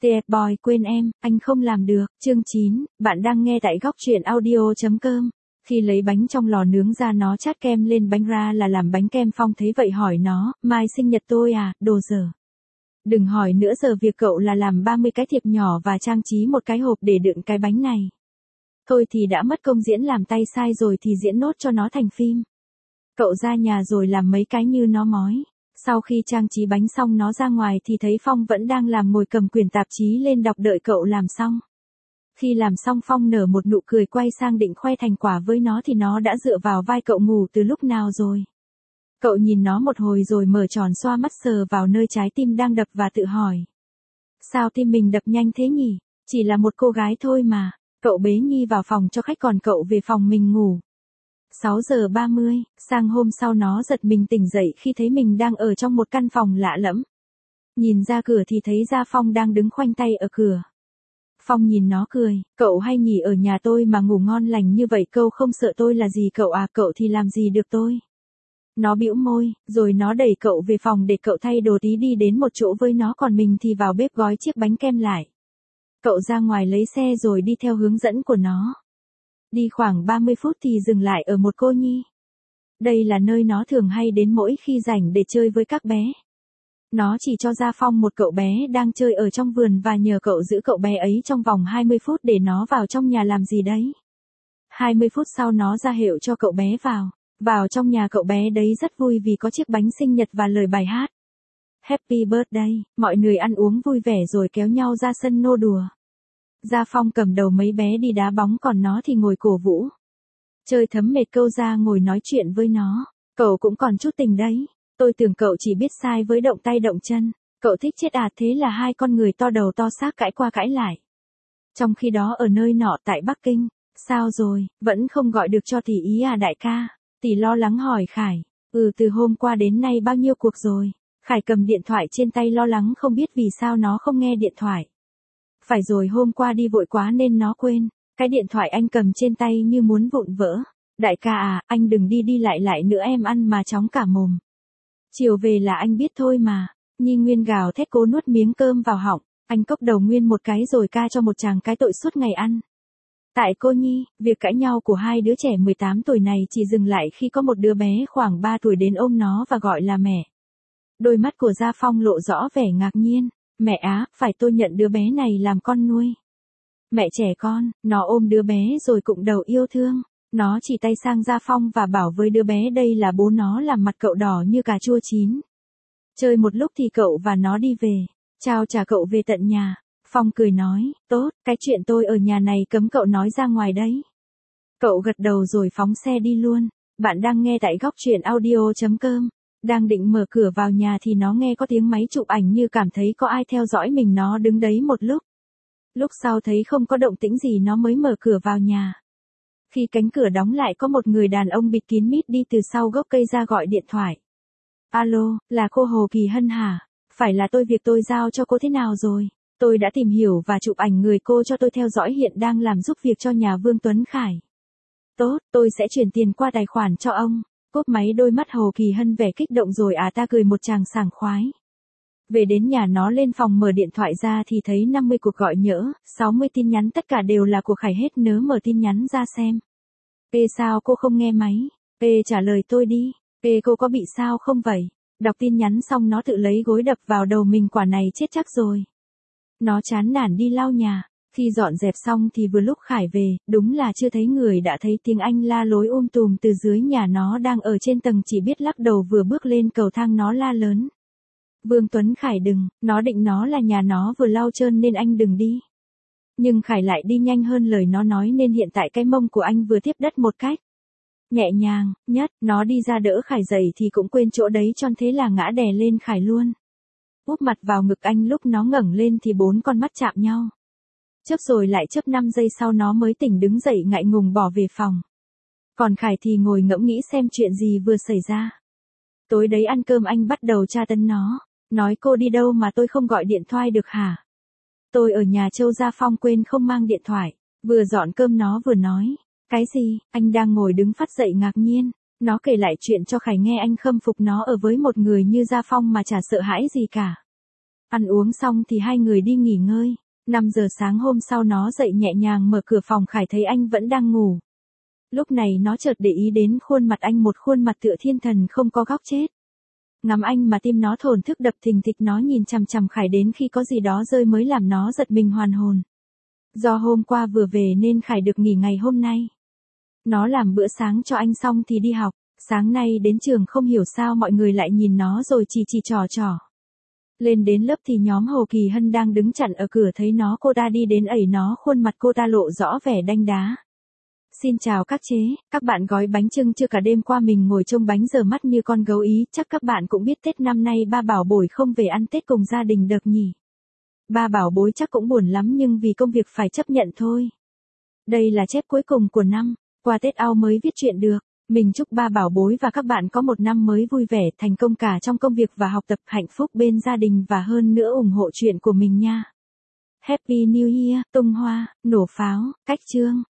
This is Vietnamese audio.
TF Boy quên em, anh không làm được. Chương 9, bạn đang nghe tại góc truyện audio.com. Khi lấy bánh trong lò nướng ra nó chát kem lên bánh ra là làm bánh kem. Phong thấy vậy hỏi nó, mai sinh nhật tôi à, đồ dở. Đừng hỏi nữa, giờ việc cậu là làm 30 cái thiệp nhỏ và trang trí một cái hộp để đựng cái bánh này. Thôi thì đã mất công diễn làm tay sai rồi thì diễn nốt cho nó thành phim. Cậu ra nhà rồi làm mấy cái như nó mói. Sau khi trang trí bánh xong nó ra ngoài thì thấy Phong vẫn đang làm, ngồi cầm quyển tạp chí lên đọc đợi cậu làm xong. Khi làm xong Phong nở một nụ cười, quay sang định khoe thành quả với nó thì nó đã dựa vào vai cậu ngủ từ lúc nào rồi. Cậu nhìn nó một hồi rồi mở tròn xoa mắt, sờ vào nơi trái tim đang đập và tự hỏi. Sao tim mình đập nhanh thế nhỉ? Chỉ là một cô gái thôi mà. Cậu bế Nhi vào phòng cho khách còn cậu về phòng mình ngủ. 6:30, sang hôm sau nó giật mình tỉnh dậy khi thấy mình đang ở trong một căn phòng lạ lẫm. Nhìn ra cửa thì thấy Gia Phong đang đứng khoanh tay ở cửa. Phong nhìn nó cười, cậu hay nghỉ ở nhà tôi mà ngủ ngon lành như vậy, cậu không sợ tôi là gì cậu à, cậu thì làm gì được tôi. Nó bĩu môi, rồi nó đẩy cậu về phòng để cậu thay đồ tí, đi đến một chỗ với nó, còn mình thì vào bếp gói chiếc bánh kem lại. Cậu ra ngoài lấy xe rồi đi theo hướng dẫn của nó. Đi khoảng 30 phút thì dừng lại ở một cô nhi. Đây là nơi nó thường hay đến mỗi khi rảnh để chơi với các bé. Nó chỉ cho Gia Phong một cậu bé đang chơi ở trong vườn và nhờ cậu giữ cậu bé ấy trong vòng 20 phút để nó vào trong nhà làm gì đấy. 20 phút sau nó ra hiệu cho cậu bé vào. Vào trong nhà, cậu bé đấy rất vui vì có chiếc bánh sinh nhật và lời bài hát Happy Birthday. Mọi người ăn uống vui vẻ rồi kéo nhau ra sân nô đùa. Gia Phong cầm đầu mấy bé đi đá bóng, còn nó thì ngồi cổ vũ. Chơi thấm mệt câu ra ngồi nói chuyện với nó. Cậu cũng còn chút tình đấy. Tôi tưởng cậu chỉ biết sai với động tay động chân. Cậu thích chết à? Thế là hai con người to đầu to xác cãi qua cãi lại. Trong khi đó ở nơi nọ tại Bắc Kinh, sao rồi, vẫn không gọi được cho tỷ ý à đại ca? Tỷ lo lắng hỏi Khải. Từ hôm qua đến nay bao nhiêu cuộc rồi? Khải cầm điện thoại trên tay lo lắng không biết vì sao nó không nghe điện thoại. Phải rồi, hôm qua đi vội quá nên nó quên. Cái điện thoại anh cầm trên tay như muốn vụn vỡ. Đại ca à, anh đừng đi đi lại nữa, em ăn mà chóng cả mồm. Chiều về là anh biết thôi mà. Nhi Nguyên gào thét cố nuốt miếng cơm vào họng. Anh cốc đầu Nguyên một cái rồi ca cho một chàng cái tội suốt ngày ăn. Tại cô Nhi, việc cãi nhau của hai đứa trẻ 18 tuổi này chỉ dừng lại khi có một đứa bé khoảng 3 tuổi đến ôm nó và gọi là mẹ. Đôi mắt của Gia Phong lộ rõ vẻ ngạc nhiên. Mẹ á, phải tôi nhận đứa bé này làm con nuôi. Mẹ trẻ con, nó ôm đứa bé rồi cụng đầu yêu thương. Nó chỉ tay sang Gia Phong và bảo với đứa bé đây là bố nó, làm mặt cậu đỏ như cà chua chín. Chơi một lúc thì cậu và nó đi về. Chào trả cậu về tận nhà. Phong cười nói, tốt, cái chuyện tôi ở nhà này cấm cậu nói ra ngoài đấy. Cậu gật đầu rồi phóng xe đi luôn. Bạn đang nghe tại góc truyện audio.com. Đang định mở cửa vào nhà thì nó nghe có tiếng máy chụp ảnh, như cảm thấy có ai theo dõi mình. Nó đứng đấy một lúc. Lúc sau thấy không có động tĩnh gì nó mới mở cửa vào nhà. Khi cánh cửa đóng lại, có một người đàn ông bịt kín mít đi từ sau gốc cây ra gọi điện thoại. Alo, là cô Hồ Kỳ Hân hả? Phải là tôi, việc tôi giao cho cô thế nào rồi? Tôi đã tìm hiểu và chụp ảnh người cô cho tôi theo dõi, hiện đang làm giúp việc cho nhà Vương Tuấn Khải. Tốt, tôi sẽ chuyển tiền qua tài khoản cho ông. Cúp máy, đôi mắt Hồ Kỳ Hân vẻ kích động rồi ta cười một tràng sảng khoái. Về đến nhà nó lên phòng mở điện thoại ra thì thấy 50 cuộc gọi nhỡ, 60 tin nhắn, tất cả đều là của Khải hết. Nớ mở tin nhắn ra xem. Sao cô không nghe máy? Trả lời tôi đi. Cô có bị sao không vậy? Đọc tin nhắn xong nó tự lấy gối đập vào đầu mình, quả này chết chắc rồi. Nó chán nản đi lau nhà. Khi dọn dẹp xong thì vừa lúc Khải về, đúng là chưa thấy người đã thấy tiếng anh la lối tùm từ dưới nhà. Nó đang ở trên tầng chỉ biết lắc đầu, vừa bước lên cầu thang nó la lớn. Vương Tuấn Khải đừng, nó định nó là nhà nó vừa lau trơn nên anh đừng đi. Nhưng Khải lại đi nhanh hơn lời nó nói nên hiện tại cái mông của anh vừa tiếp đất một cách nhẹ nhàng nhất. Nó đi ra đỡ Khải dậy thì cũng quên chỗ đấy tròn, thế là ngã đè lên Khải luôn. Úp mặt vào ngực anh, lúc nó ngẩng lên thì 4 con mắt chạm nhau. Chớp rồi lại chớp, 5 giây sau nó mới tỉnh đứng dậy ngại ngùng bỏ về phòng. Còn Khải thì ngồi ngẫm nghĩ xem chuyện gì vừa xảy ra. Tối đấy ăn cơm anh bắt đầu tra tấn nó. Nói cô đi đâu mà tôi không gọi điện thoại được hả? Tôi ở nhà Châu. Gia Phong quên không mang điện thoại. Vừa dọn cơm nó vừa nói. Cái gì? Anh đang ngồi đứng phát dậy ngạc nhiên. Nó kể lại chuyện cho Khải nghe. Anh khâm phục nó ở với một người như Gia Phong mà chả sợ hãi gì cả. Ăn uống xong thì hai người đi nghỉ ngơi. 5 giờ sáng hôm sau nó dậy nhẹ nhàng mở cửa phòng Khải thấy anh vẫn đang ngủ. Lúc này nó chợt để ý đến khuôn mặt anh, một khuôn mặt tựa thiên thần không có góc chết. Ngắm anh mà tim nó thổn thức đập thình thịch, nó nhìn chằm chằm Khải đến khi có gì đó rơi mới làm nó giật mình hoàn hồn. Do hôm qua vừa về nên Khải được nghỉ ngày hôm nay. Nó làm bữa sáng cho anh xong thì đi học, sáng nay đến trường không hiểu sao mọi người lại nhìn nó rồi chỉ trò trò. Lên đến lớp thì nhóm Hồ Kỳ Hân đang đứng chặn ở cửa thấy nó, cô ta đi đến ẩy nó, khuôn mặt cô ta lộ rõ vẻ đanh đá. Xin chào các chế, các bạn gói bánh chưng chưa? Cả đêm qua mình ngồi trông bánh giờ mắt như con gấu ý, chắc các bạn cũng biết Tết năm nay ba bảo bối không về ăn Tết cùng gia đình được nhỉ. Ba bảo bối chắc cũng buồn lắm nhưng vì công việc phải chấp nhận thôi. Đây là chép cuối cùng của năm, qua Tết ao mới viết chuyện được. Mình chúc ba bảo bối và các bạn có một năm mới vui vẻ, thành công cả trong công việc và học tập, hạnh phúc bên gia đình và hơn nữa ủng hộ chuyện của mình nha. Happy New Year, tung hoa, nổ pháo, cách chương.